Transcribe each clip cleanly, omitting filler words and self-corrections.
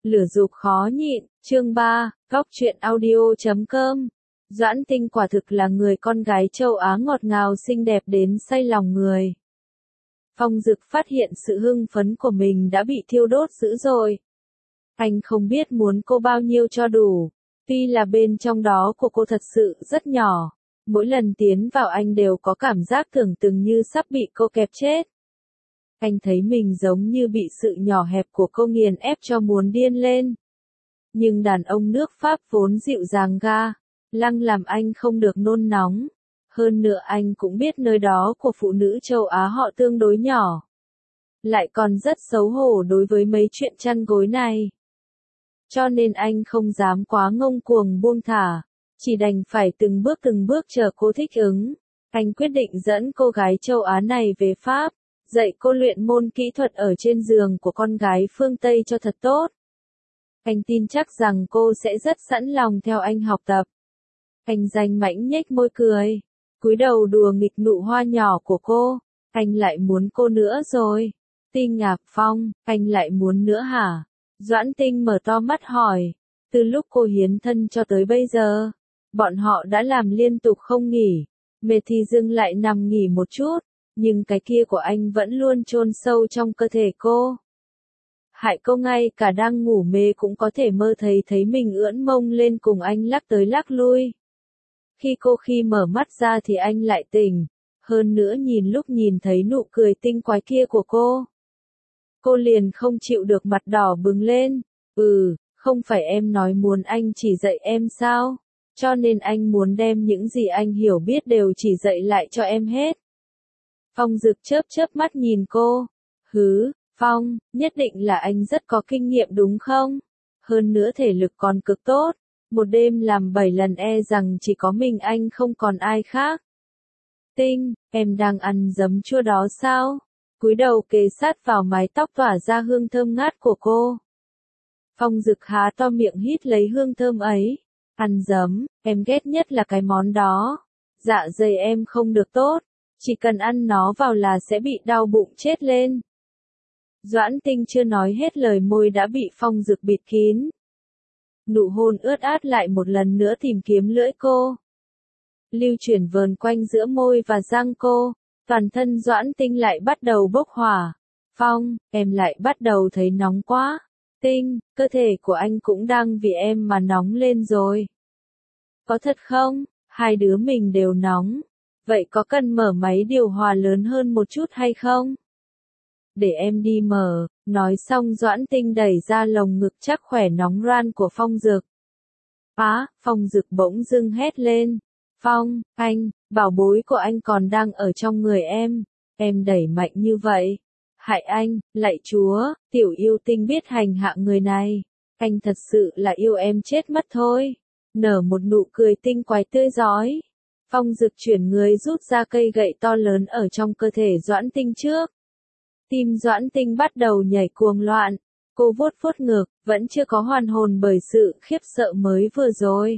Lửa dục khó nhịn, chương 3, góc truyện audio.com. Doãn Tinh quả thực là người con gái châu Á ngọt ngào xinh đẹp đến say lòng người. Phong Dực phát hiện sự hưng phấn của mình đã bị thiêu đốt dữ dội. Anh không biết muốn cô bao nhiêu cho đủ. Tuy là bên trong đó của cô thật sự rất nhỏ. Mỗi lần tiến vào anh đều có cảm giác tưởng từng như sắp bị cô kẹp chết. Anh thấy mình giống như bị sự nhỏ hẹp của cô nghiền ép cho muốn điên lên. Nhưng đàn ông nước Pháp vốn dịu dàng ga, lăng làm anh không được nôn nóng. Hơn nữa anh cũng biết nơi đó của phụ nữ châu Á họ tương đối nhỏ. Lại còn rất xấu hổ đối với mấy chuyện chăn gối này. Cho nên anh không dám quá ngông cuồng buông thả, chỉ đành phải từng bước chờ cô thích ứng. Anh quyết định dẫn cô gái châu Á này về Pháp, dạy cô luyện môn kỹ thuật ở trên giường của con gái phương Tây cho thật tốt. Anh tin chắc rằng cô sẽ rất sẵn lòng theo anh học tập. Anh danh mãnh nhếch môi cười, cúi đầu đùa nghịch nụ hoa nhỏ của cô. Anh lại muốn cô nữa rồi. Tinh Ngạc Phong, anh lại muốn nữa hả? Doãn Tinh mở to mắt hỏi. Từ lúc cô hiến thân cho tới bây giờ, bọn họ đã làm liên tục không nghỉ. Mệt thì dừng lại nằm nghỉ một chút, nhưng cái kia của anh vẫn luôn chôn sâu trong cơ thể cô. Hại cô ngay cả đang ngủ mê cũng có thể mơ thấy mình ưỡn mông lên cùng anh lắc tới lắc lui. Khi mở mắt ra thì anh lại tỉnh, hơn nữa nhìn thấy nụ cười tinh quái kia của cô liền không chịu được mặt đỏ bừng lên. Không phải em nói muốn anh chỉ dạy em sao? Cho nên anh muốn đem những gì anh hiểu biết đều chỉ dạy lại cho em hết. Phong Dực chớp mắt nhìn cô. Phong, nhất định là anh rất có kinh nghiệm đúng không? Hơn nữa thể lực còn cực tốt. Một đêm làm 7 lần e rằng chỉ có mình anh không còn ai khác. Tinh, em đang ăn giấm chua đó sao? Cúi đầu kề sát vào mái tóc tỏa ra hương thơm ngát của cô. Phong Dực há to miệng hít lấy hương thơm ấy. Ăn giấm, em ghét nhất là cái món đó. Dạ dày em không được tốt. Chỉ cần ăn nó vào là sẽ bị đau bụng chết lên. Doãn Tinh chưa nói hết lời môi đã bị Phong Dực bịt kín. Nụ hôn ướt át lại một lần nữa tìm kiếm lưỡi cô. Lưu chuyển vờn quanh giữa môi và răng cô. Toàn thân Doãn Tinh lại bắt đầu bốc hỏa. Phong, em lại bắt đầu thấy nóng quá. Tinh, cơ thể của anh cũng đang vì em mà nóng lên rồi. Có thật không? Hai đứa mình đều nóng. Vậy có cần mở máy điều hòa lớn hơn một chút hay không? Để em đi mở. Nói xong Doãn Tinh đẩy ra lồng ngực chắc khỏe nóng ran của Phong Dực. Phong Dực bỗng dưng hét lên. Phong, anh, bảo bối của anh còn đang ở trong người em. Em đẩy mạnh như vậy. Hại anh, lạy chúa, tiểu yêu tinh biết hành hạ người này. Anh thật sự là yêu em chết mất thôi. Nở một nụ cười tinh quái tươi rói. Phong Dực chuyển người rút ra cây gậy to lớn ở trong cơ thể Doãn Tinh trước. Tim Doãn Tinh bắt đầu nhảy cuồng loạn. Cô vuốt ngực, vẫn chưa có hoàn hồn bởi sự khiếp sợ mới vừa rồi.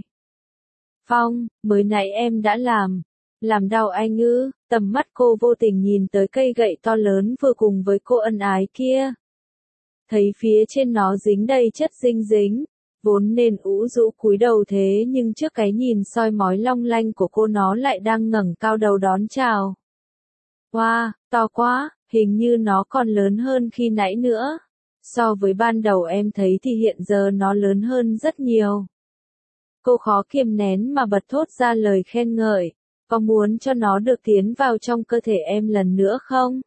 Phong, mới nãy em đã làm đau anh ư? Tầm mắt cô vô tình nhìn tới cây gậy to lớn vừa cùng với cô ân ái kia. Thấy phía trên nó dính đầy chất dinh dính, vốn nên ủ rũ cúi đầu thế nhưng trước cái nhìn soi mói long lanh của cô nó lại đang ngẩng cao đầu đón chào. Wow, to quá, hình như nó còn lớn hơn khi nãy nữa. So với ban đầu em thấy thì hiện giờ nó lớn hơn rất nhiều. Cô khó kiềm nén mà bật thốt ra lời khen ngợi. Có muốn cho nó được tiến vào trong cơ thể em lần nữa không?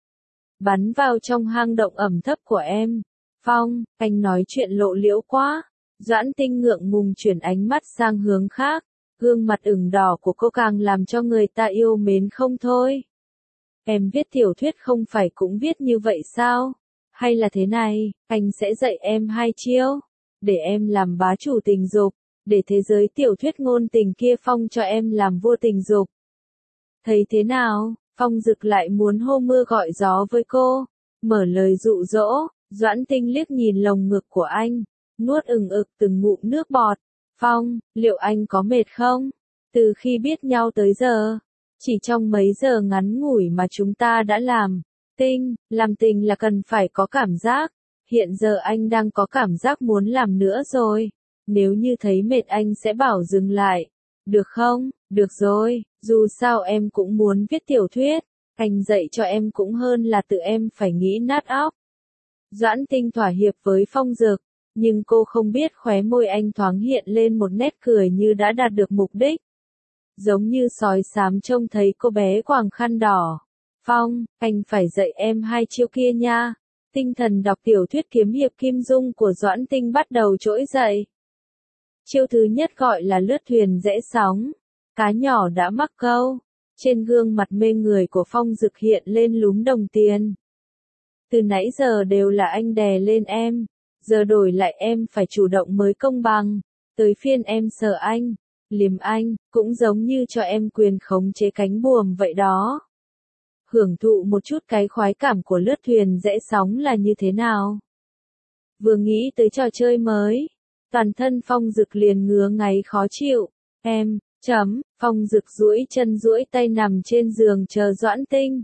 Bắn vào trong hang động ẩm thấp của em. Phong, anh nói chuyện lộ liễu quá. Doãn Tinh ngượng ngùng chuyển ánh mắt sang hướng khác. Gương mặt ửng đỏ của cô càng làm cho người ta yêu mến không thôi. Em viết tiểu thuyết không phải cũng viết như vậy sao? Hay là thế này, anh sẽ dạy em 2 chiêu. Để em làm bá chủ tình dục. Để thế giới tiểu thuyết ngôn tình kia Phong cho em làm vua tình dục. Thấy thế nào? Phong Dực lại muốn hô mưa gọi gió với cô. Mở lời dụ dỗ. Doãn Tinh liếc nhìn lồng ngực của anh. Nuốt ực từng ngụm nước bọt. Phong, liệu anh có mệt không? Từ khi biết nhau tới giờ, chỉ trong mấy giờ ngắn ngủi mà chúng ta đã làm tình là cần phải có cảm giác. Hiện giờ anh đang có cảm giác muốn làm nữa rồi. Nếu như thấy mệt anh sẽ bảo dừng lại. Được không? Được rồi, dù sao em cũng muốn viết tiểu thuyết. Anh dạy cho em cũng hơn là tự em phải nghĩ nát óc. Doãn Tinh thỏa hiệp với Phong Dực, nhưng cô không biết khóe môi anh thoáng hiện lên một nét cười như đã đạt được mục đích. Giống như sói xám trông thấy cô bé quàng khăn đỏ. Phong, anh phải dạy em hai chiêu kia nha. Tinh thần đọc tiểu thuyết kiếm hiệp Kim Dung của Doãn Tinh bắt đầu trỗi dậy. Chiêu thứ nhất gọi là lướt thuyền rẽ sóng. Cá nhỏ đã mắc câu. Trên gương mặt mê người của Phong Dực hiện lên lúm đồng tiền. Từ nãy giờ đều là anh đè lên em. Giờ đổi lại em phải chủ động mới công bằng. Tới phiên em sờ anh, liếm anh, cũng giống như cho em quyền khống chế cánh buồm vậy đó. Hưởng thụ một chút cái khoái cảm của lướt thuyền rẽ sóng là như thế nào? Vừa nghĩ tới trò chơi mới, toàn thân Phong Dực liền ngứa ngáy khó chịu. Phong Dực duỗi chân duỗi tay nằm trên giường chờ Doãn Tinh.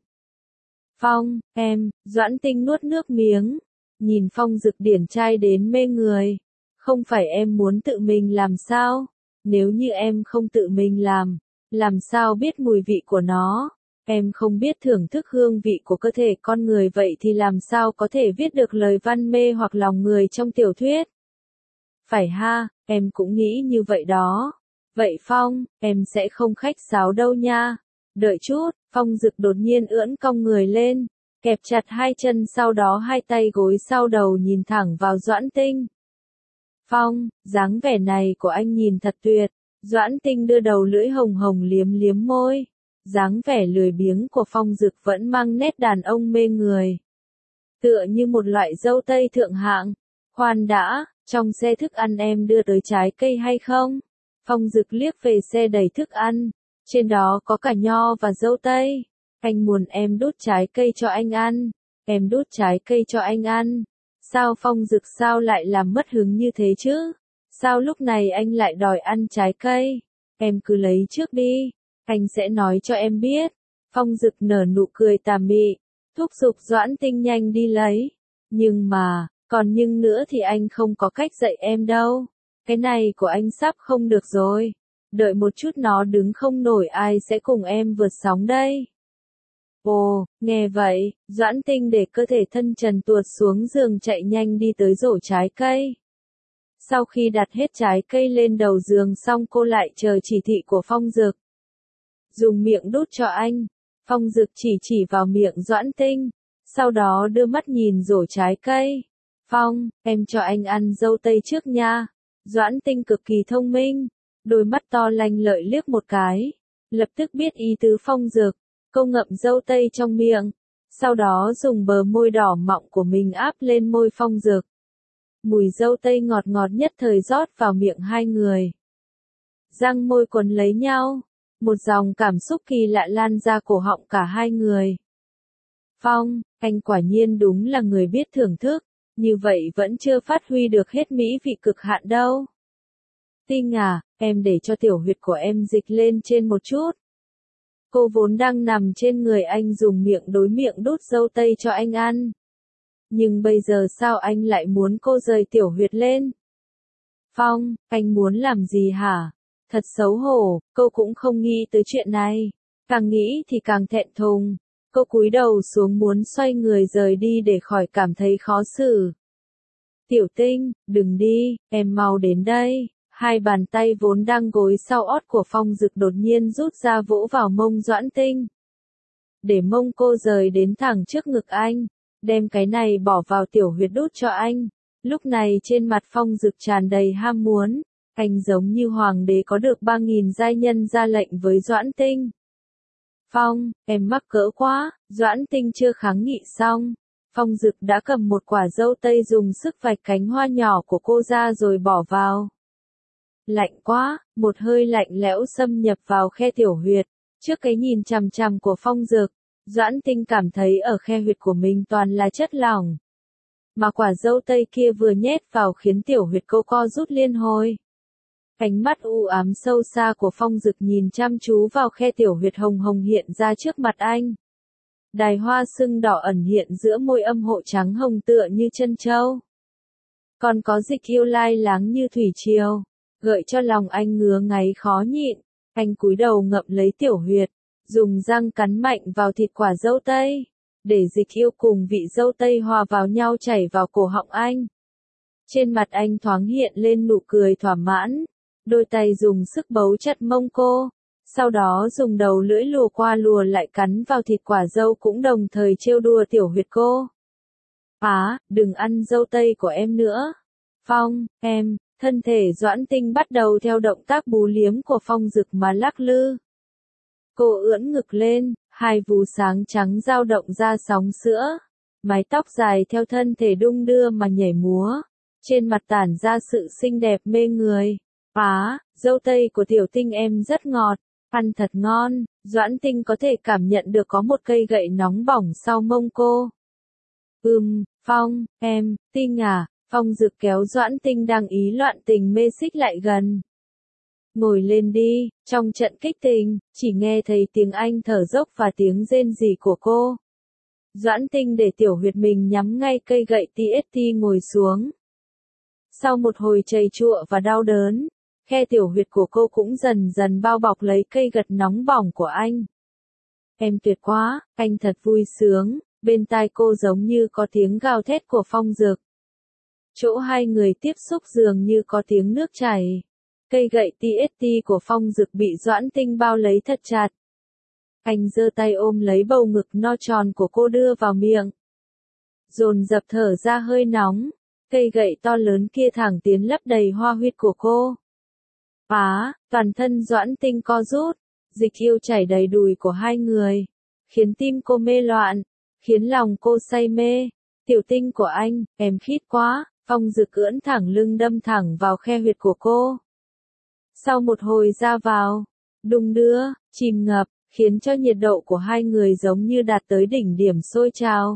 Doãn Tinh nuốt nước miếng, nhìn Phong Dực điển trai đến mê người. Không phải em muốn tự mình làm sao? Nếu như em không tự mình làm sao biết mùi vị của nó? Em không biết thưởng thức hương vị của cơ thể con người vậy thì làm sao có thể viết được lời văn mê hoặc lòng người trong tiểu thuyết? Phải ha, em cũng nghĩ như vậy đó. Vậy Phong, em sẽ không khách sáo đâu nha. Đợi chút, Phong Dực đột nhiên ưỡn cong người lên, kẹp chặt hai chân sau đó hai tay gối sau đầu nhìn thẳng vào Doãn Tinh. Phong, dáng vẻ này của anh nhìn thật tuyệt. Doãn Tinh đưa đầu lưỡi hồng hồng liếm liếm môi. Dáng vẻ lười biếng của Phong Dực vẫn mang nét đàn ông mê người. Tựa như một loại dâu tây thượng hạng. Khoan đã, trong xe thức ăn em đưa tới trái cây hay không? Phong Dực liếc về xe đầy thức ăn. Trên đó có cả nho và dâu tây. Anh muốn em đút trái cây cho anh ăn. Em đút trái cây cho anh ăn. Sao Phong Dực sao lại làm mất hứng như thế chứ? Sao lúc này anh lại đòi ăn trái cây? Em cứ lấy trước đi. Anh sẽ nói cho em biết. Phong Dực nở nụ cười tà mị. Thúc giục Doãn Tinh nhanh đi lấy. Nhưng nữa thì anh không có cách dạy em đâu. Cái này của anh sắp không được rồi. Đợi một chút nó đứng không nổi ai sẽ cùng em vượt sóng đây. Ồ, nghe vậy, Doãn Tinh để cơ thể thân trần tuột xuống giường chạy nhanh đi tới rổ trái cây. Sau khi đặt hết trái cây lên đầu giường xong cô lại chờ chỉ thị của Phong Dực. Dùng miệng đút cho anh. Phong Dực chỉ vào miệng Doãn Tinh. Sau đó đưa mắt nhìn rổ trái cây. Phong, em cho anh ăn dâu tây trước nha. Doãn Tinh cực kỳ thông minh. Đôi mắt to lanh lợi liếc một cái. Lập tức biết ý tứ Phong Dực. Cô ngậm dâu tây trong miệng. Sau đó dùng bờ môi đỏ mọng của mình áp lên môi Phong Dực. Mùi dâu tây ngọt ngọt nhất thời rót vào miệng hai người. Răng môi quấn lấy nhau. Một dòng cảm xúc kỳ lạ lan ra cổ họng cả hai người. Phong, anh quả nhiên đúng là người biết thưởng thức. Như vậy vẫn chưa phát huy được hết mỹ vị cực hạn đâu. Tinh à, em để cho tiểu huyệt của em dịch lên trên một chút. Cô vốn đang nằm trên người anh dùng miệng đối miệng đút dâu tây cho anh ăn. Nhưng bây giờ sao anh lại muốn cô rời tiểu huyệt lên? Phong, anh muốn làm gì hả? Thật xấu hổ, cô cũng không nghĩ tới chuyện này. Càng nghĩ thì càng thẹn thùng. Cô cúi đầu xuống muốn xoay người rời đi để khỏi cảm thấy khó xử. Tiểu Tinh, đừng đi, em mau đến đây. Hai bàn tay vốn đang gối sau ót của Phong Dực đột nhiên rút ra vỗ vào mông Doãn Tinh. Để mông cô rời đến thẳng trước ngực anh. Đem cái này bỏ vào tiểu huyệt đút cho anh. Lúc này trên mặt Phong Dực tràn đầy ham muốn. Anh giống như hoàng đế có được 3.000 giai nhân ra lệnh với Doãn Tinh. Phong, em mắc cỡ quá. Doãn Tinh chưa kháng nghị xong. Phong Dực đã cầm một quả dâu tây dùng sức vạch cánh hoa nhỏ của cô ra rồi bỏ vào. Lạnh quá, một hơi lạnh lẽo xâm nhập vào khe tiểu huyệt. Trước cái nhìn chằm chằm của Phong Dực, Doãn Tinh cảm thấy ở khe huyệt của mình toàn là chất lỏng. Mà quả dâu tây kia vừa nhét vào khiến tiểu huyệt cô co rút liên hồi. Ánh mắt u ám sâu xa của Phong Dực nhìn chăm chú vào khe tiểu huyệt hồng hồng hiện ra trước mặt anh. Đài hoa sưng đỏ ẩn hiện giữa môi âm hộ trắng hồng tựa như chân châu. Còn có dịch yêu lai láng như thủy triều, gợi cho lòng anh ngứa ngáy khó nhịn. Anh cúi đầu ngậm lấy tiểu huyệt, dùng răng cắn mạnh vào thịt quả dâu tây, để dịch yêu cùng vị dâu tây hòa vào nhau chảy vào cổ họng anh. Trên mặt anh thoáng hiện lên nụ cười thỏa mãn, đôi tay dùng sức bấu chặt mông cô, sau đó dùng đầu lưỡi lùa qua lùa lại cắn vào thịt quả dâu cũng đồng thời trêu đùa tiểu huyệt cô. Đừng ăn dâu tây của em nữa. Phong, em, thân thể Doãn Tinh bắt đầu theo động tác bú liếm của Phong Dực mà lắc lư. Cô ưỡn ngực lên, hai vú sáng trắng dao động ra sóng sữa. Mái tóc dài theo thân thể đung đưa mà nhảy múa. Trên mặt tản ra sự xinh đẹp mê người. Dâu tây của tiểu Tinh em rất ngọt, ăn thật ngon. Doãn Tinh có thể cảm nhận được có một cây gậy nóng bỏng sau mông cô. Phong, em, Tinh à. Phong Dực kéo Doãn Tinh đang ý loạn tình mê xích lại gần. Ngồi lên đi, trong trận kích tình, chỉ nghe thấy tiếng anh thở dốc và tiếng rên rỉ của cô. Doãn Tinh để tiểu huyệt mình nhắm ngay cây gậy TST ngồi xuống. Sau một hồi trầy trụa và đau đớn, khe tiểu huyệt của cô cũng dần dần bao bọc lấy cây gật nóng bỏng của anh. Em tuyệt quá, anh thật vui sướng, bên tai cô giống như có tiếng gào thét của Phong Dực. Chỗ hai người tiếp xúc dường như có tiếng nước chảy. Cây gậy TST của Phong Dực bị Doãn Tinh bao lấy thật chặt. Anh giơ tay ôm lấy bầu ngực no tròn của cô đưa vào miệng. Dồn dập thở ra hơi nóng, cây gậy to lớn kia thẳng tiến lấp đầy hoa huyệt của cô. Toàn thân Doãn Tinh co rút, dịch yêu chảy đầy đùi của hai người, khiến tim cô mê loạn, khiến lòng cô say mê. Tiểu Tinh của anh, em khít quá. Phong Dực ưỡn thẳng lưng đâm thẳng vào khe huyệt của cô. Sau một hồi ra vào, đung đưa, chìm ngập, khiến cho nhiệt độ của hai người giống như đạt tới đỉnh điểm sôi trào.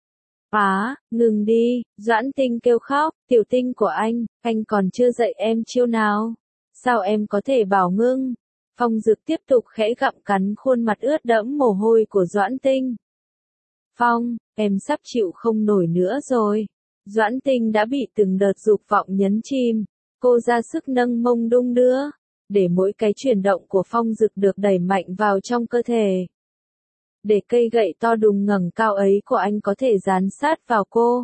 Ngừng đi, Doãn Tinh kêu khóc, tiểu Tinh của anh còn chưa dạy em chiêu nào. Sao em có thể bảo ngưng? Phong Dực tiếp tục khẽ gặm cắn khuôn mặt ướt đẫm mồ hôi của Doãn Tinh. Phong, em sắp chịu không nổi nữa rồi. Doãn Tinh đã bị từng đợt dục vọng nhấn chìm, cô ra sức nâng mông đung đưa, để mỗi cái chuyển động của Phong Dực được đẩy mạnh vào trong cơ thể. Để cây gậy to đùng ngẩng cao ấy của anh có thể dán sát vào cô.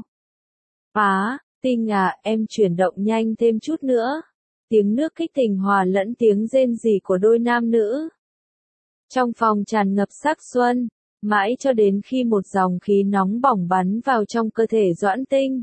Tinh à, em chuyển động nhanh thêm chút nữa. Tiếng nước kích tình hòa lẫn tiếng rên rỉ của đôi nam nữ. Trong phòng tràn ngập sắc xuân, mãi cho đến khi một dòng khí nóng bỏng bắn vào trong cơ thể Doãn Tinh.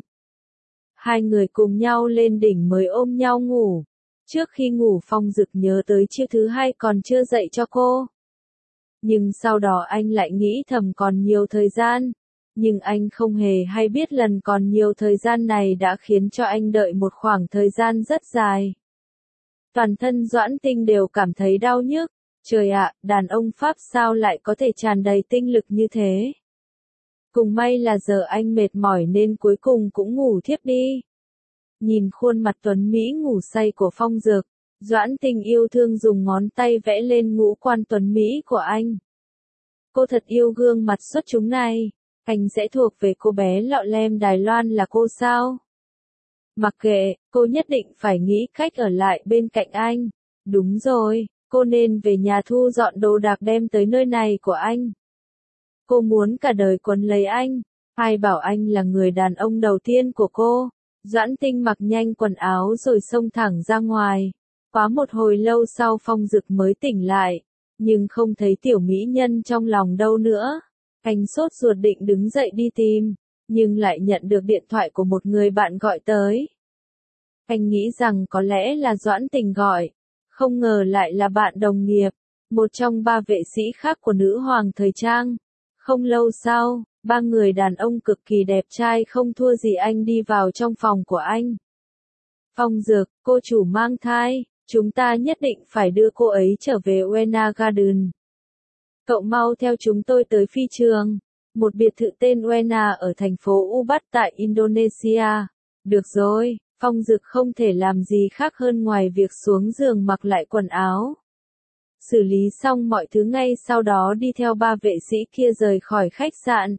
Hai người cùng nhau lên đỉnh mới ôm nhau ngủ. Trước khi ngủ Phong Dực nhớ tới chiêu thứ hai còn chưa dạy cho cô. Nhưng sau đó anh lại nghĩ thầm còn nhiều thời gian. Nhưng anh không hề hay biết lần còn nhiều thời gian này đã khiến cho anh đợi một khoảng thời gian rất dài. Toàn thân Doãn Tinh đều cảm thấy đau nhức. Trời ạ, đàn ông Pháp sao lại có thể tràn đầy tinh lực như thế? Cùng may là giờ anh mệt mỏi nên cuối cùng cũng ngủ thiếp đi. Nhìn khuôn mặt tuấn Mỹ ngủ say của Phong Dực, Doãn Tinh yêu thương dùng ngón tay vẽ lên ngũ quan tuấn Mỹ của anh. Cô thật yêu gương mặt xuất chúng này, anh sẽ thuộc về cô bé lọ lem Đài Loan là cô sao? Mặc kệ, cô nhất định phải nghĩ cách ở lại bên cạnh anh. Đúng rồi, cô nên về nhà thu dọn đồ đạc đem tới nơi này của anh. Cô muốn cả đời quấn lấy anh. Ai bảo anh là người đàn ông đầu tiên của cô? Doãn Tinh mặc nhanh quần áo rồi xông thẳng ra ngoài. Quá một hồi lâu sau Phong Dực mới tỉnh lại, nhưng không thấy tiểu mỹ nhân trong lòng đâu nữa. Anh sốt ruột định đứng dậy đi tìm, nhưng lại nhận được điện thoại của một người bạn gọi tới. Anh nghĩ rằng có lẽ là Doãn Tinh gọi, không ngờ lại là bạn đồng nghiệp, một trong ba vệ sĩ khác của nữ hoàng thời trang. Không lâu sau, ba người đàn ông cực kỳ đẹp trai không thua gì anh đi vào trong phòng của anh. Phong Dực, cô chủ mang thai, chúng ta nhất định phải đưa cô ấy trở về Wena Garden. Cậu mau theo chúng tôi tới phi trường, một biệt thự tên Wena ở thành phố Ubud tại Indonesia. Được rồi, Phong Dực không thể làm gì khác hơn ngoài việc xuống giường mặc lại quần áo. xử lý xong mọi thứ ngay sau đó đi theo ba vệ sĩ kia rời khỏi khách sạn.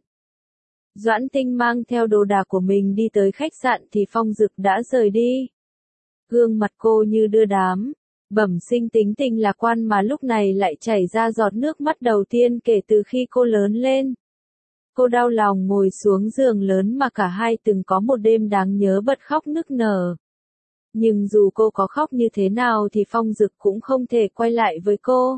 Doãn Tinh mang theo đồ đạc của mình đi tới khách sạn thì Phong Dực đã rời đi. Gương mặt cô như đưa đám, bẩm sinh tính tình lạc quan mà lúc này lại chảy ra giọt nước mắt đầu tiên kể từ khi cô lớn lên. Cô đau lòng ngồi xuống giường lớn mà cả hai từng có một đêm đáng nhớ bật khóc nức nở. Nhưng dù cô có khóc như thế nào thì Phong Dực cũng không thể quay lại với cô.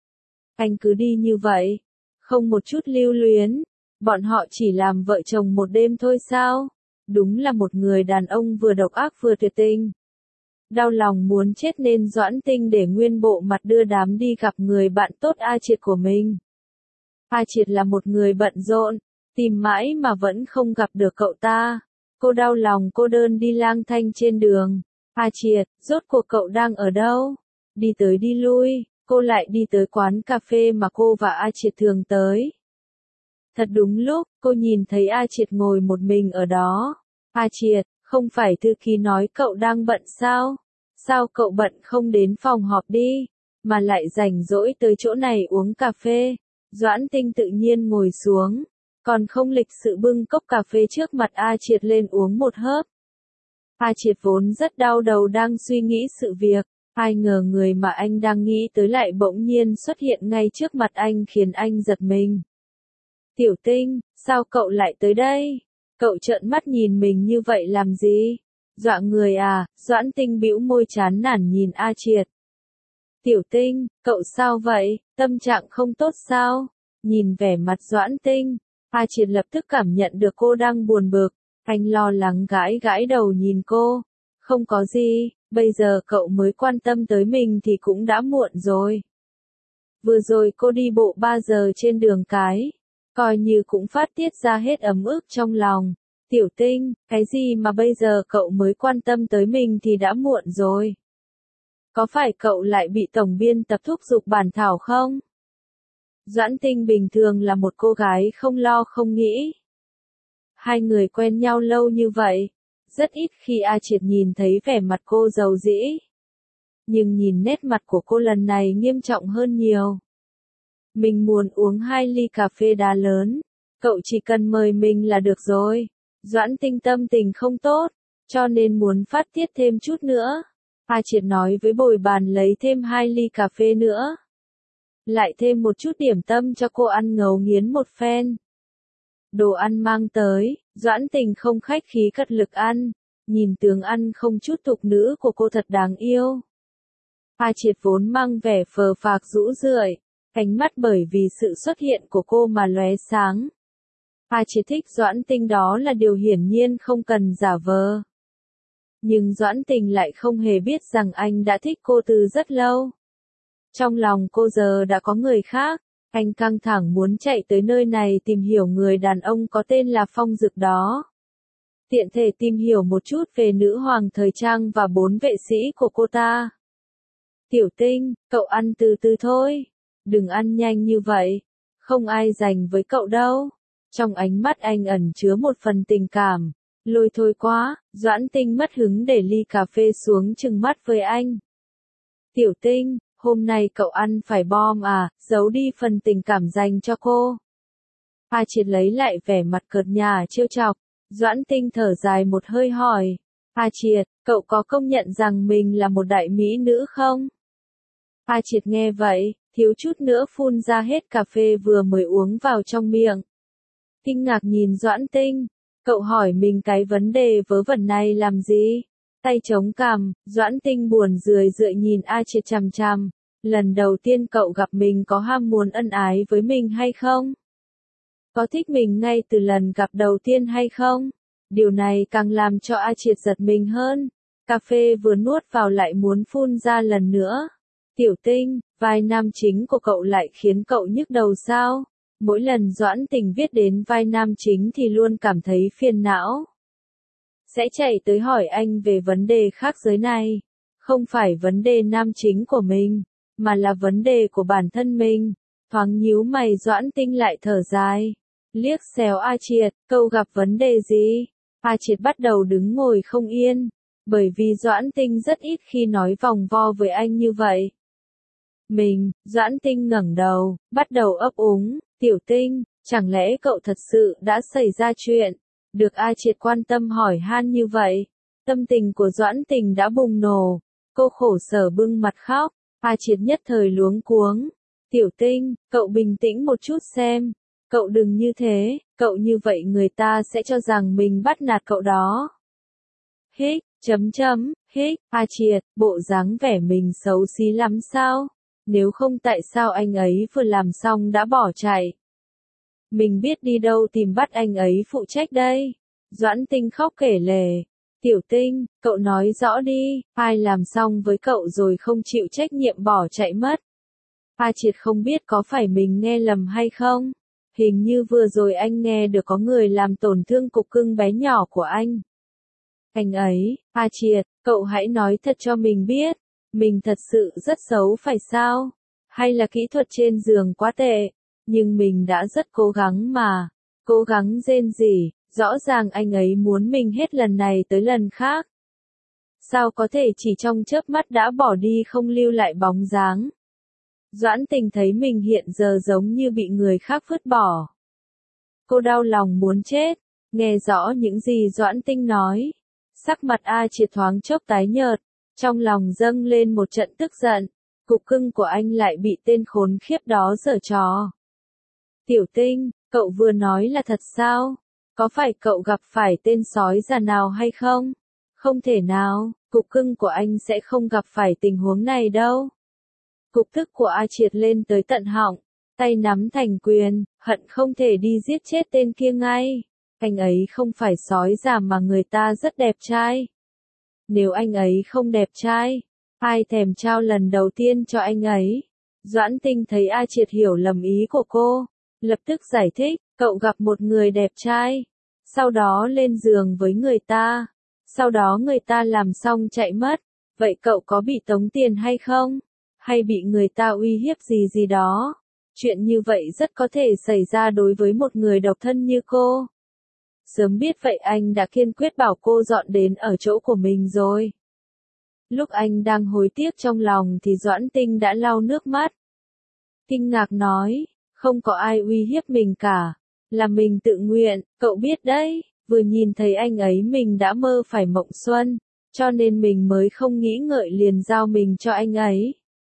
Anh cứ đi như vậy, không một chút lưu luyến, bọn họ chỉ làm vợ chồng một đêm thôi sao? Đúng là một người đàn ông vừa độc ác vừa tuyệt tình. Đau lòng muốn chết nên Doãn Tinh để nguyên bộ mặt đưa đám đi gặp người bạn tốt A Triệt của mình. A Triệt là một người bận rộn, tìm mãi mà vẫn không gặp được cậu ta. Cô đau lòng cô đơn đi lang thang trên đường. A Triệt, rốt cuộc cậu đang ở đâu? Đi tới đi lui, cô lại đi tới quán cà phê mà cô và A Triệt thường tới. Thật đúng lúc, cô nhìn thấy A Triệt ngồi một mình ở đó. A Triệt, không phải thư ký nói cậu đang bận sao? Sao cậu bận không đến phòng họp đi, mà lại rảnh rỗi tới chỗ này uống cà phê? Doãn Tinh tự nhiên ngồi xuống, còn không lịch sự bưng cốc cà phê trước mặt A Triệt lên uống một hớp. A Triệt vốn rất đau đầu đang suy nghĩ sự việc, ai ngờ người mà anh đang nghĩ tới lại bỗng nhiên xuất hiện ngay trước mặt anh khiến anh giật mình. Tiểu Tinh, sao cậu lại tới đây? Cậu trợn mắt nhìn mình như vậy làm gì? Dọa người à? Doãn Tinh bĩu môi chán nản nhìn A Triệt. Tiểu Tinh, cậu sao vậy? Tâm trạng không tốt sao? Nhìn vẻ mặt Doãn Tinh, A Triệt lập tức cảm nhận được cô đang buồn bực. Anh lo lắng gãi gãi đầu nhìn cô. Không có gì, bây giờ cậu mới quan tâm tới mình thì cũng đã muộn rồi. Vừa rồi cô đi bộ 3 giờ trên đường cái, coi như cũng phát tiết ra hết ấm ức trong lòng. Tiểu Tinh, cái gì mà bây giờ cậu mới quan tâm tới mình thì đã muộn rồi? Có phải cậu lại bị tổng biên tập thúc giục bản thảo không? Doãn Tinh bình thường là một cô gái không lo không nghĩ. Hai người quen nhau lâu như vậy, rất ít khi A Triệt nhìn thấy vẻ mặt cô giàu dĩ. Nhưng nhìn nét mặt của cô lần này nghiêm trọng hơn nhiều. Mình muốn uống 2 ly cà phê đá lớn, cậu chỉ cần mời mình là được rồi. Doãn Tinh tâm tình không tốt, cho nên muốn phát tiết thêm chút nữa. A Triệt nói với bồi bàn lấy thêm 2 ly cà phê nữa. Lại thêm một chút điểm tâm cho cô ăn ngấu nghiến một phen. Đồ ăn mang tới, Doãn Tình không khách khí cật lực ăn, nhìn tướng ăn không chút tục nữ của cô thật đáng yêu. A Triệt vốn mang vẻ phờ phạc rũ rượi, ánh mắt bởi vì sự xuất hiện của cô mà lóe sáng. A Triệt thích Doãn Tinh đó là điều hiển nhiên không cần giả vờ. Nhưng Doãn Tình lại không hề biết rằng anh đã thích cô từ rất lâu. Trong lòng cô giờ đã có người khác, anh căng thẳng muốn chạy tới nơi này tìm hiểu người đàn ông có tên là Phong Dực đó. Tiện thể tìm hiểu một chút về nữ hoàng thời trang và 4 vệ sĩ của cô ta. Tiểu Tinh, cậu ăn từ từ thôi. Đừng ăn nhanh như vậy. Không ai dành với cậu đâu. Trong ánh mắt anh ẩn chứa một phần tình cảm. Lôi thôi quá, Doãn Tinh mất hứng để ly cà phê xuống trừng mắt với anh. Tiểu Tinh, hôm nay cậu ăn phải bom à, giấu đi phần tình cảm dành cho cô. A Triệt lấy lại vẻ mặt cợt nhả trêu chọc. Doãn Tinh thở dài một hơi hỏi. A Triệt, cậu có công nhận rằng mình là một đại mỹ nữ không? A Triệt nghe vậy, thiếu chút nữa phun ra hết cà phê vừa mới uống vào trong miệng. Kinh ngạc nhìn Doãn Tinh. Cậu hỏi mình cái vấn đề vớ vẩn này làm gì? Tay chống cằm, Doãn Tinh buồn rười rượi nhìn A Triệt chằm chằm. Lần đầu tiên cậu gặp mình có ham muốn ân ái với mình hay không? Có thích mình ngay từ lần gặp đầu tiên hay không? Điều này càng làm cho A Triệt giật mình hơn. Cà phê vừa nuốt vào lại muốn phun ra lần nữa. Tiểu Tinh, vai nam chính của cậu lại khiến cậu nhức đầu sao? Mỗi lần Doãn Tình viết đến vai nam chính thì luôn cảm thấy phiền não. Sẽ chạy tới hỏi anh về vấn đề khác giới này. Không phải vấn đề nam chính của mình, mà là vấn đề của bản thân mình. Thoáng nhíu mày Doãn Tinh lại thở dài. Liếc xéo A Triệt, cậu gặp vấn đề gì? A Triệt bắt đầu đứng ngồi không yên. Bởi vì Doãn Tinh rất ít khi nói vòng vo với anh như vậy. Doãn Tinh ngẩng đầu, bắt đầu ấp úng, Tiểu Tinh, chẳng lẽ cậu thật sự đã xảy ra chuyện? Được A Triệt quan tâm hỏi han như vậy, tâm tình của Doãn Tình đã bùng nổ, cô khổ sở bưng mặt khóc, A Triệt nhất thời luống cuống. Tiểu Tinh, cậu bình tĩnh một chút xem, cậu đừng như thế, cậu như vậy người ta sẽ cho rằng mình bắt nạt cậu đó. Hích, hích, A Triệt, bộ dáng vẻ mình xấu xí lắm sao? Nếu không tại sao anh ấy vừa làm xong đã bỏ chạy? Mình biết đi đâu tìm bắt anh ấy phụ trách đây. Doãn Tinh khóc kể lể. Tiểu Tinh, cậu nói rõ đi, ai làm xong với cậu rồi không chịu trách nhiệm bỏ chạy mất? A Triệt không biết có phải mình nghe lầm hay không? Hình như vừa rồi anh nghe được có người làm tổn thương cục cưng bé nhỏ của anh. Anh ấy, A Triệt, cậu hãy nói thật cho mình biết, mình thật sự rất xấu phải sao? Hay là kỹ thuật trên giường quá tệ? Nhưng mình đã rất cố gắng mà. Cố gắng rên rỉ, rõ ràng anh ấy muốn mình hết lần này tới lần khác. Sao có thể chỉ trong chớp mắt đã bỏ đi không lưu lại bóng dáng? Doãn Tình thấy mình hiện giờ giống như bị người khác vứt bỏ. Cô đau lòng muốn chết, nghe rõ những gì Doãn Tinh nói. Sắc mặt A Triệt thoáng chốc tái nhợt, trong lòng dâng lên một trận tức giận, cục cưng của anh lại bị tên khốn khiếp đó giở trò. Tiểu Tinh, cậu vừa nói là thật sao? Có phải cậu gặp phải tên sói già nào hay không? Không thể nào, cục cưng của anh sẽ không gặp phải tình huống này đâu. Cục tức của A Triệt lên tới tận họng, tay nắm thành quyền, hận không thể đi giết chết tên kia ngay. Anh ấy không phải sói già mà người ta rất đẹp trai. Nếu anh ấy không đẹp trai, ai thèm trao lần đầu tiên cho anh ấy? Doãn Tinh thấy A Triệt hiểu lầm ý của cô, lập tức giải thích, cậu gặp một người đẹp trai, sau đó lên giường với người ta, sau đó người ta làm xong chạy mất, vậy cậu có bị tống tiền hay không? Hay bị người ta uy hiếp gì gì đó? Chuyện như vậy rất có thể xảy ra đối với một người độc thân như cô. Sớm biết vậy anh đã kiên quyết bảo cô dọn đến ở chỗ của mình rồi. Lúc anh đang hối tiếc trong lòng thì Doãn Tinh đã lau nước mắt. Kinh ngạc nói, không có ai uy hiếp mình cả, là mình tự nguyện, cậu biết đấy, vừa nhìn thấy anh ấy mình đã mơ phải mộng xuân, cho nên mình mới không nghĩ ngợi liền giao mình cho anh ấy.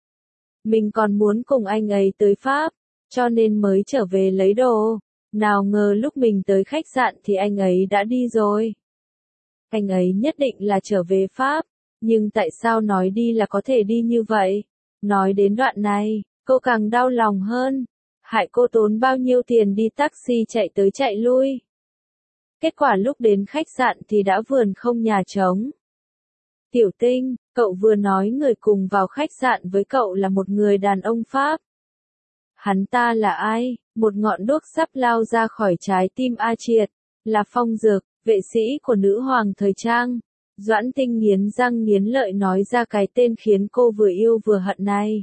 Mình còn muốn cùng anh ấy tới Pháp, cho nên mới trở về lấy đồ. Nào ngờ lúc mình tới khách sạn thì anh ấy đã đi rồi. Anh ấy nhất định là trở về Pháp, nhưng tại sao nói đi là có thể đi như vậy? Nói đến đoạn này, cô càng đau lòng hơn. Hại cô tốn bao nhiêu tiền đi taxi chạy tới chạy lui. Kết quả lúc đến khách sạn thì đã vườn không nhà trống. Tiểu Tinh, cậu vừa nói người cùng vào khách sạn với cậu là một người đàn ông Pháp. Hắn ta là ai? Một ngọn đuốc sắp lao ra khỏi trái tim A Triệt, là Phong Dược, vệ sĩ của nữ hoàng thời trang. Doãn Tinh nghiến răng nghiến lợi nói ra cái tên khiến cô vừa yêu vừa hận này.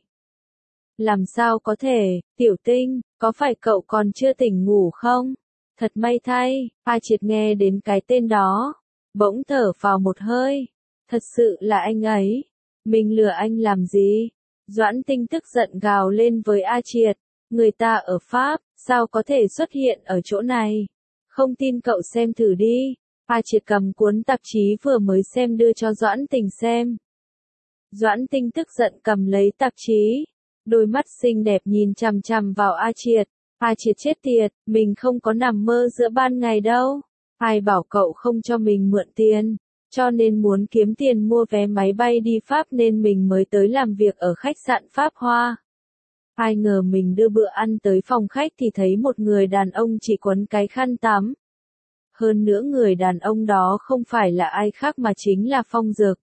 Làm sao có thể, Tiểu Tinh, có phải cậu còn chưa tỉnh ngủ không? Thật may thay, A Triệt nghe đến cái tên đó, bỗng thở vào một hơi. Thật sự là anh ấy. Mình lừa anh làm gì? Doãn Tinh tức giận gào lên với A Triệt. Người ta ở Pháp, sao có thể xuất hiện ở chỗ này? Không tin cậu xem thử đi. A Triệt cầm cuốn tạp chí vừa mới xem đưa cho Doãn Tinh xem. Doãn Tinh tức giận cầm lấy tạp chí. Đôi mắt xinh đẹp nhìn chằm chằm vào A Triệt. A Triệt chết tiệt, mình không có nằm mơ giữa ban ngày đâu. Ai bảo cậu không cho mình mượn tiền? Cho nên muốn kiếm tiền mua vé máy bay đi Pháp nên mình mới tới làm việc ở khách sạn Pháp Hoa. Ai ngờ mình đưa bữa ăn tới phòng khách thì thấy một người đàn ông chỉ quấn cái khăn tắm. Hơn nữa người đàn ông đó không phải là ai khác mà chính là Phong Dược.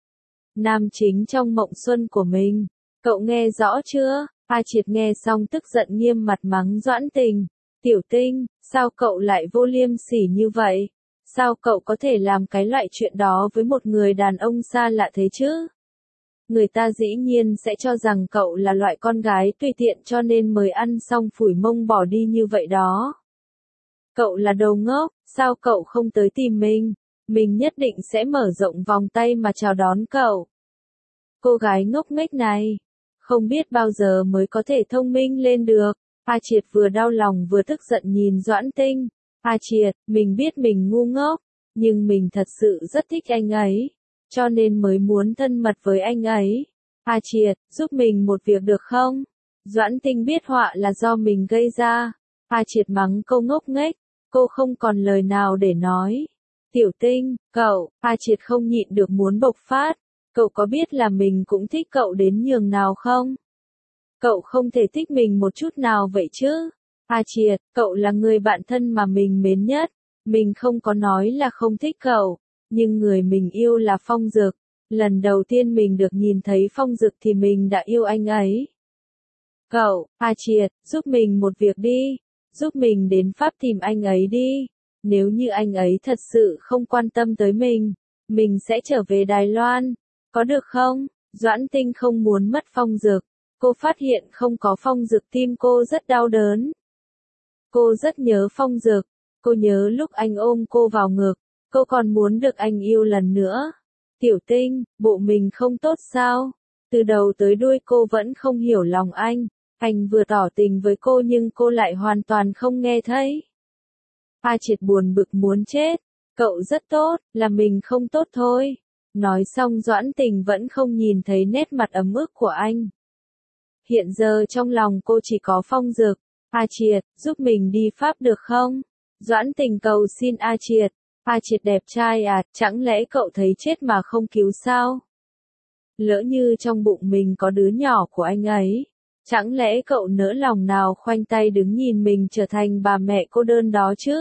Nam chính trong mộng xuân của mình. Cậu nghe rõ chưa? A Triệt nghe xong tức giận nghiêm mặt mắng Doãn Tình. Tiểu Tinh, sao cậu lại vô liêm sỉ như vậy? Sao cậu có thể làm cái loại chuyện đó với một người đàn ông xa lạ thế chứ? Người ta dĩ nhiên sẽ cho rằng cậu là loại con gái tùy tiện cho nên mới ăn xong phủi mông bỏ đi như vậy đó. Cậu là đồ ngốc, sao cậu không tới tìm mình? Mình nhất định sẽ mở rộng vòng tay mà chào đón cậu. Cô gái ngốc nghếch này. Không biết bao giờ mới có thể thông minh lên được. A Triệt vừa đau lòng vừa tức giận nhìn Doãn Tinh. A Triệt, mình biết mình ngu ngốc, nhưng mình thật sự rất thích anh ấy, cho nên mới muốn thân mật với anh ấy. A Triệt, giúp mình một việc được không? Doãn Tinh biết họa là do mình gây ra. A Triệt mắng cô ngốc nghếch, cô không còn lời nào để nói. Tiểu Tinh, cậu, A Triệt không nhịn được muốn bộc phát. Cậu có biết là mình cũng thích cậu đến nhường nào không? Cậu không thể thích mình một chút nào vậy chứ? A Triệt, cậu là người bạn thân mà mình mến nhất. Mình không có nói là không thích cậu, nhưng người mình yêu là Phong Dực. Lần đầu tiên mình được nhìn thấy Phong Dực thì mình đã yêu anh ấy. Cậu, A Triệt, giúp mình một việc đi. Giúp mình đến Pháp tìm anh ấy đi. Nếu như anh ấy thật sự không quan tâm tới mình sẽ trở về Đài Loan. Có được không? Doãn Tinh không muốn mất Phong Dực. Cô phát hiện không có Phong Dực tim cô rất đau đớn. Cô rất nhớ Phong Dực. Cô nhớ lúc anh ôm cô vào ngực. Cô còn muốn được anh yêu lần nữa. Tiểu Tinh, bộ mình không tốt sao? Từ đầu tới đuôi cô vẫn không hiểu lòng anh. Anh vừa tỏ tình với cô nhưng cô lại hoàn toàn không nghe thấy. A Triệt buồn bực muốn chết. Cậu rất tốt, là mình không tốt thôi. Nói xong Doãn Tình vẫn không nhìn thấy nét mặt ấm ức của anh. Hiện giờ trong lòng cô chỉ có Phong Dực. A Triệt, giúp mình đi Pháp được không? Doãn Tình cầu xin A Triệt. A Triệt đẹp trai à, chẳng lẽ cậu thấy chết mà không cứu sao? Lỡ như trong bụng mình có đứa nhỏ của anh ấy, chẳng lẽ cậu nỡ lòng nào khoanh tay đứng nhìn mình trở thành bà mẹ cô đơn đó chứ?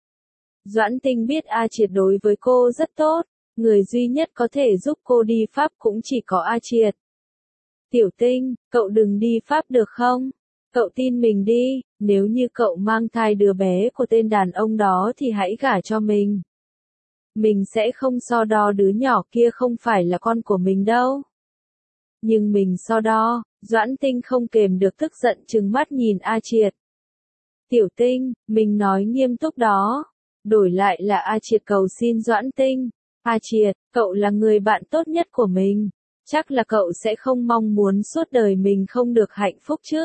Doãn Tinh biết A Triệt đối với cô rất tốt, người duy nhất có thể giúp cô đi Pháp cũng chỉ có A Triệt. Tiểu Tinh, cậu đừng đi Pháp được không? Cậu tin mình đi, nếu như cậu mang thai đứa bé của tên đàn ông đó thì hãy gả cho mình. Mình sẽ không so đo đứa nhỏ kia không phải là con của mình đâu. Nhưng mình so đo. Doãn Tinh không kềm được tức giận trừng mắt nhìn A Triệt. Tiểu Tinh, mình nói nghiêm túc đó. Đổi lại là A Triệt cầu xin Doãn Tinh. A Triệt, cậu là người bạn tốt nhất của mình. Chắc là cậu sẽ không mong muốn suốt đời mình không được hạnh phúc chứ.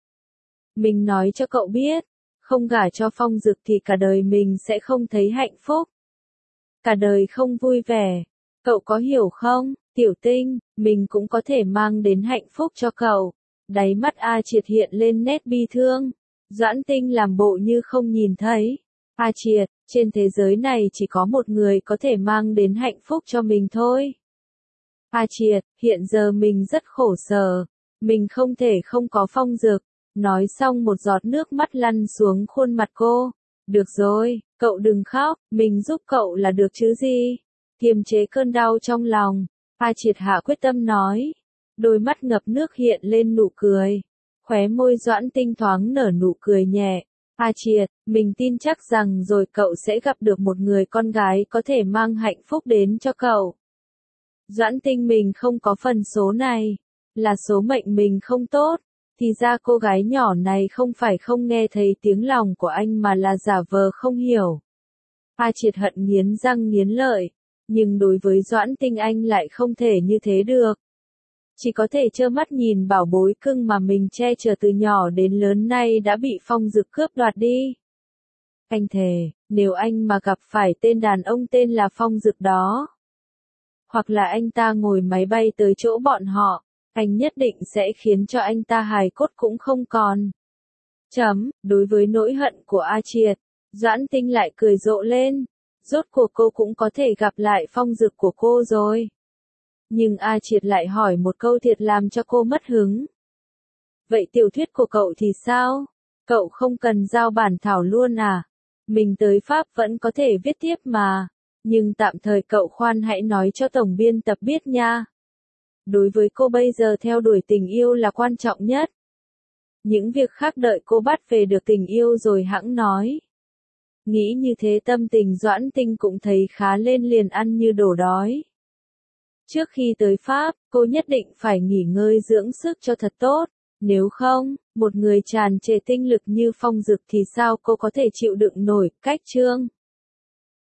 Mình nói cho cậu biết, không gả cho Phong Dực thì cả đời mình sẽ không thấy hạnh phúc. Cả đời không vui vẻ. Cậu có hiểu không? Tiểu Tinh, mình cũng có thể mang đến hạnh phúc cho cậu. Đáy mắt A Triệt hiện lên nét bi thương. Doãn Tinh làm bộ như không nhìn thấy. A Triệt, trên thế giới này chỉ có một người có thể mang đến hạnh phúc cho mình thôi. A Triệt, hiện giờ mình rất khổ sở. Mình không thể không có Phong Dực. Nói xong một giọt nước mắt lăn xuống khuôn mặt cô. Được rồi, cậu đừng khóc, mình giúp cậu là được chứ gì. Kiềm chế cơn đau trong lòng. A Triệt hạ quyết tâm nói. Đôi mắt ngập nước hiện lên nụ cười. Khóe môi Doãn Tinh thoáng nở nụ cười nhẹ. A Triệt, mình tin chắc rằng rồi cậu sẽ gặp được một người con gái có thể mang hạnh phúc đến cho cậu. Doãn Tinh mình không có phần số này. Là số mệnh mình không tốt. Thì ra cô gái nhỏ này không phải không nghe thấy tiếng lòng của anh mà là giả vờ không hiểu. A Triệt hận nghiến răng nghiến lợi. Nhưng đối với Doãn Tinh anh lại không thể như thế được. Chỉ có thể trơ mắt nhìn bảo bối cưng mà mình che chở từ nhỏ đến lớn nay đã bị Phong Dực cướp đoạt đi. Anh thề, nếu anh mà gặp phải tên đàn ông tên là Phong Dực đó, hoặc là anh ta ngồi máy bay tới chỗ bọn họ, anh nhất định sẽ khiến cho anh ta hài cốt cũng không còn. Đối với nỗi hận của A Triệt, Doãn Tinh lại cười rộ lên. Rốt cuộc cô cũng có thể gặp lại Phong Dực của cô rồi. Nhưng A Triệt lại hỏi một câu thiệt làm cho cô mất hứng. Vậy tiểu thuyết của cậu thì sao? Cậu không cần giao bản thảo luôn à? Mình tới Pháp vẫn có thể viết tiếp mà. Nhưng tạm thời cậu khoan hãy nói cho tổng biên tập biết nha. Đối với cô bây giờ theo đuổi tình yêu là quan trọng nhất. Những việc khác đợi cô bắt về được tình yêu rồi hẵng nói. Nghĩ như thế tâm tình Doãn Tinh cũng thấy khá lên liền ăn như đổ đói. Trước khi tới Pháp, cô nhất định phải nghỉ ngơi dưỡng sức cho thật tốt. Nếu không, một người tràn trề tinh lực như Phong Dực thì sao cô có thể chịu đựng nổi. Cách chương